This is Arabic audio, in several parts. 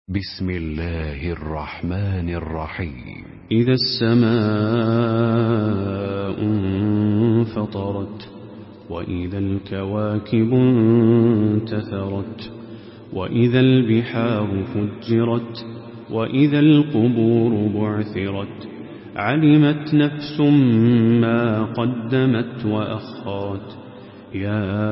بسم الله الرحمن الرحيم. إذا السماء انفطرت وإذا الكواكب انتثرت وإذا البحار فجرت وإذا القبور بعثرت علمت نفس ما قدمت وأخرت. يا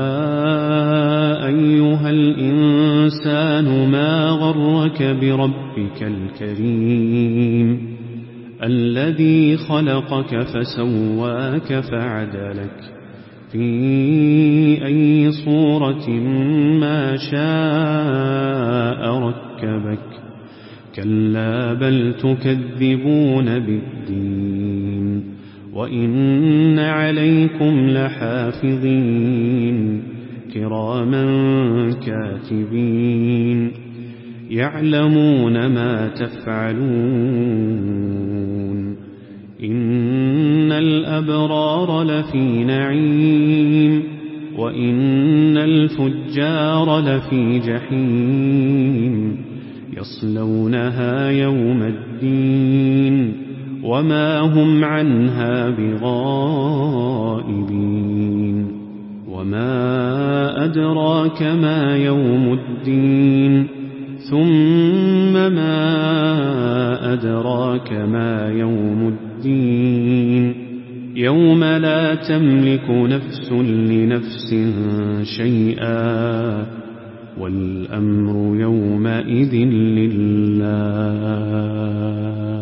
أيها الإنسان ما غرك بربك الكريم الذي خلقك فسواك فعدلك في أي صورة ما شاء ركبك. كلا بل تكذبون بالدين وإن عليكم لحافظين كراما كاتبين يعلمون ما تفعلون. إن الأبرار لفي نعيم وإن الفجار لفي جحيم يصلونها يوم الدين وما هم عنها بغائبين. وما أدراك ما يوم الدين ثم ما أدراك ما يوم الدين يوم لا تملك نفس لنفس شيئا والأمر يومئذ لله.